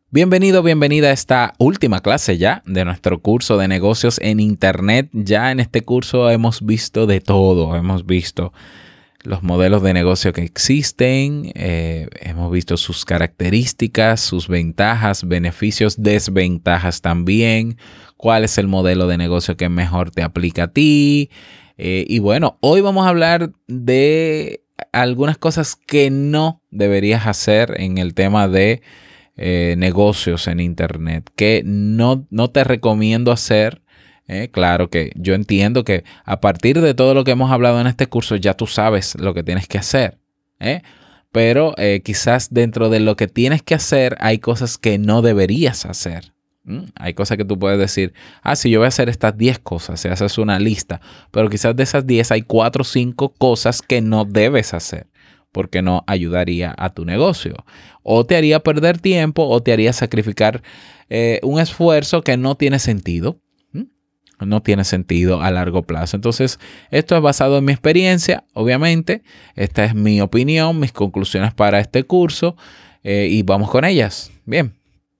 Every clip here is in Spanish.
Bienvenido, bienvenida a esta última clase ya de nuestro curso de negocios en Internet. Ya en este curso hemos visto de todo. Hemos visto los modelos de negocio que existen, hemos visto sus características, sus ventajas, beneficios, desventajas también, cuál es el modelo de negocio que mejor te aplica a ti. Y bueno, hoy vamos a hablar de algunas cosas que no deberías hacer en el tema de negocios en Internet, que no te recomiendo hacer. Claro que yo entiendo que a partir de todo lo que hemos hablado en este curso ya tú sabes lo que tienes que hacer, pero quizás dentro de lo que tienes que hacer hay cosas que no deberías hacer. Hay cosas que tú puedes decir, sí, yo voy a hacer estas 10 cosas, si haces una lista, pero quizás de esas 10 hay 4 o 5 cosas que no debes hacer, porque no ayudaría a tu negocio. O te haría perder tiempo o te haría sacrificar un esfuerzo que no tiene sentido. No tiene sentido a largo plazo. Entonces, esto es basado en mi experiencia, obviamente. Esta es mi opinión, mis conclusiones para este curso y vamos con ellas. Bien.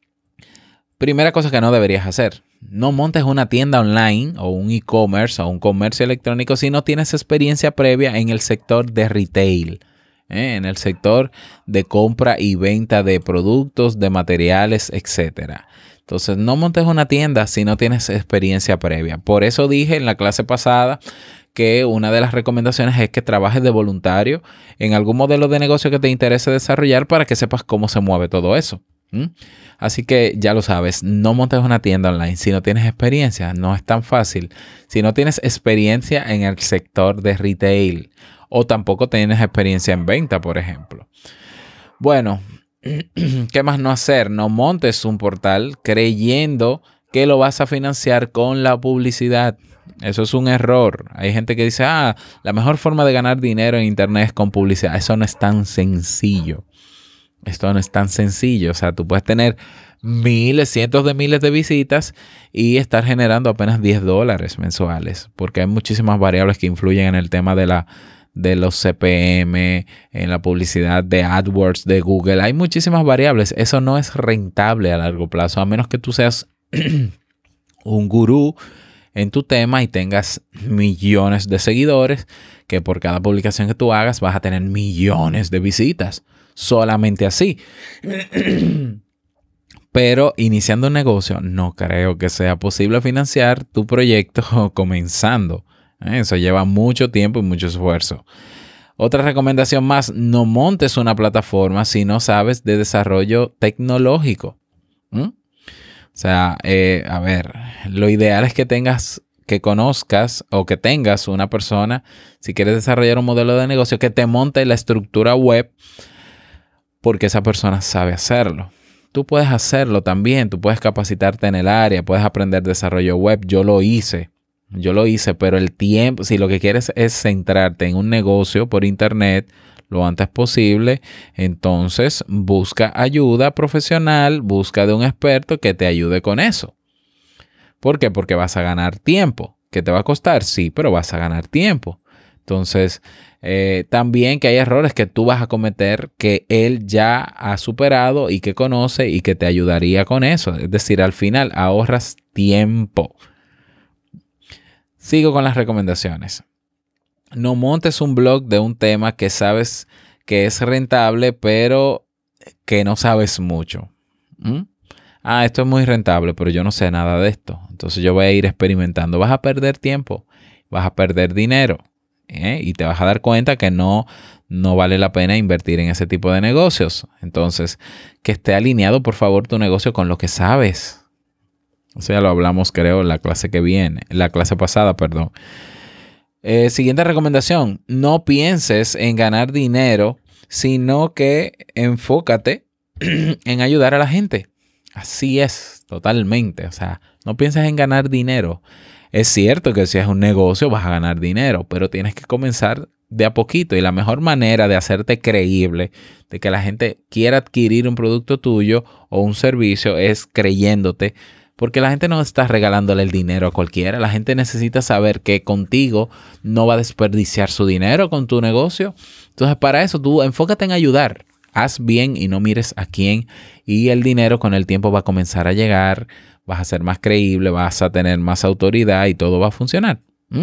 Primera cosa que no deberías hacer. No montes una tienda online o un e-commerce o un comercio electrónico si no tienes experiencia previa en el sector de retail. En el sector de compra y venta de productos, de materiales, etcétera. Entonces, no montes una tienda si no tienes experiencia previa. Por eso dije en la clase pasada que una de las recomendaciones es que trabajes de voluntario en algún modelo de negocio que te interese desarrollar para que sepas cómo se mueve todo eso. Así que ya lo sabes, no montes una tienda online si no tienes experiencia. No es tan fácil. Si no tienes experiencia en el sector de retail o tampoco tienes experiencia en venta, por ejemplo. Bueno, ¿qué más no hacer? No montes un portal creyendo que lo vas a financiar con la publicidad. Eso es un error. Hay gente que dice, la mejor forma de ganar dinero en Internet es con publicidad. Eso no es tan sencillo. Esto no es tan sencillo. O sea, tú puedes tener miles, cientos de miles de visitas y estar generando apenas $10 mensuales, porque hay muchísimas variables que influyen en el tema de los CPM, en la publicidad de AdWords, de Google. Hay muchísimas variables. Eso no es rentable a largo plazo, a menos que tú seas un gurú en tu tema y tengas millones de seguidores, que por cada publicación que tú hagas vas a tener millones de visitas. Solamente así. Pero iniciando un negocio, no creo que sea posible financiar tu proyecto comenzando. Eso lleva mucho tiempo y mucho esfuerzo. Otra recomendación más, no montes una plataforma si no sabes de desarrollo tecnológico. O sea, a ver, lo ideal es que conozcas o que tengas una persona, si quieres desarrollar un modelo de negocio, que te monte la estructura web, porque esa persona sabe hacerlo. Tú puedes hacerlo también, tú puedes capacitarte en el área, puedes aprender desarrollo web. Yo lo hice, pero el tiempo, si lo que quieres es centrarte en un negocio por Internet lo antes posible, entonces busca ayuda profesional, busca de un experto que te ayude con eso. ¿Por qué? Porque vas a ganar tiempo. ¿Qué te va a costar? Sí, pero vas a ganar tiempo. Entonces, también que hay errores que tú vas a cometer que él ya ha superado y que conoce y que te ayudaría con eso. Es decir, al final ahorras tiempo. Sigo con las recomendaciones. No montes un blog de un tema que sabes que es rentable, pero que no sabes mucho. Esto es muy rentable, pero yo no sé nada de esto. Entonces yo voy a ir experimentando. Vas a perder tiempo, vas a perder dinero. Y te vas a dar cuenta que no vale la pena invertir en ese tipo de negocios. Entonces, que esté alineado, por favor, tu negocio con lo que sabes. O sea, lo hablamos, creo, en la clase pasada. Siguiente recomendación. No pienses en ganar dinero, sino que enfócate en ayudar a la gente. Así es, totalmente. O sea, no pienses en ganar dinero. Es cierto que si es un negocio vas a ganar dinero, pero tienes que comenzar de a poquito. Y la mejor manera de hacerte creíble, de que la gente quiera adquirir un producto tuyo o un servicio, es creyéndote. Porque la gente no está regalándole el dinero a cualquiera. La gente necesita saber que contigo no va a desperdiciar su dinero con tu negocio. Entonces, para eso tú enfócate en ayudar. haz bien y no mires a quién, y el dinero con el tiempo va a comenzar a llegar, vas a ser más creíble, vas a tener más autoridad y todo va a funcionar.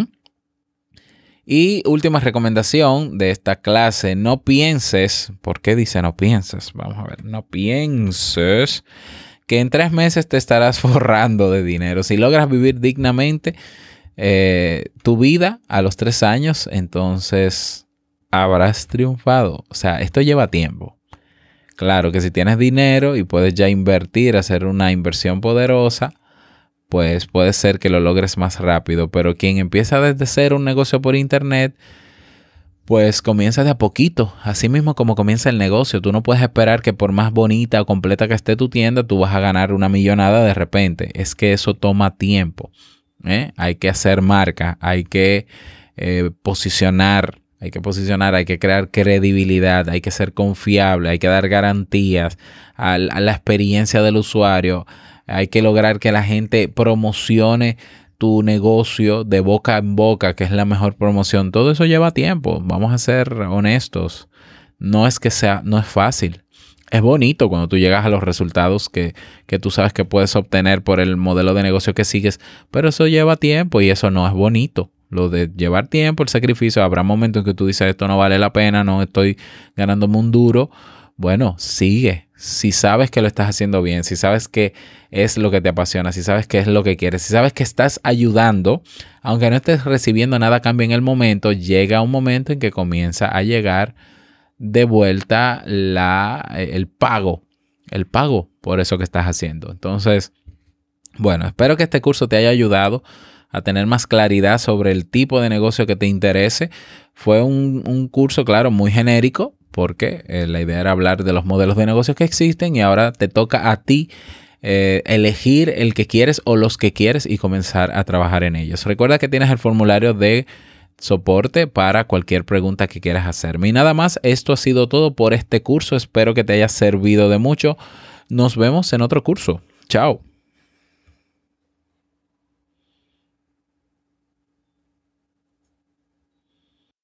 Y última recomendación de esta clase, no pienses, ¿por qué dice no pienses? Vamos a ver, no pienses que en 3 meses te estarás forrando de dinero. Si logras vivir dignamente tu vida a los 3 años, entonces habrás triunfado. O sea, esto lleva tiempo. Claro que si tienes dinero y puedes ya invertir, hacer una inversión poderosa, pues puede ser que lo logres más rápido. Pero quien empieza desde cero un negocio por internet, pues comienza de a poquito. Así mismo como comienza el negocio. Tú no puedes esperar que por más bonita o completa que esté tu tienda, tú vas a ganar una millonada de repente. Es que eso toma tiempo. Hay que hacer marca, hay que posicionar, hay que crear credibilidad, hay que ser confiable, hay que dar garantías a la experiencia del usuario. Hay que lograr que la gente promocione tu negocio de boca en boca, que es la mejor promoción. Todo eso lleva tiempo. Vamos a ser honestos. No es fácil. Es bonito cuando tú llegas a los resultados que tú sabes que puedes obtener por el modelo de negocio que sigues, pero eso lleva tiempo y eso no es bonito. Lo de llevar tiempo, el sacrificio, habrá momentos en que tú dices esto no vale la pena, no estoy ganándome un duro. Bueno, sigue. Si sabes que lo estás haciendo bien, si sabes que es lo que te apasiona, si sabes que es lo que quieres, si sabes que estás ayudando, aunque no estés recibiendo nada a cambio en el momento, llega un momento en que comienza a llegar de vuelta el pago por eso que estás haciendo. Entonces, bueno, espero que este curso te haya ayudado a tener más claridad sobre el tipo de negocio que te interese. Fue un curso, claro, muy genérico, porque la idea era hablar de los modelos de negocios que existen y ahora te toca a ti elegir el que quieres o los que quieres y comenzar a trabajar en ellos. Recuerda que tienes el formulario de soporte para cualquier pregunta que quieras hacerme. Y nada más, esto ha sido todo por este curso. Espero que te haya servido de mucho. Nos vemos en otro curso. Chao.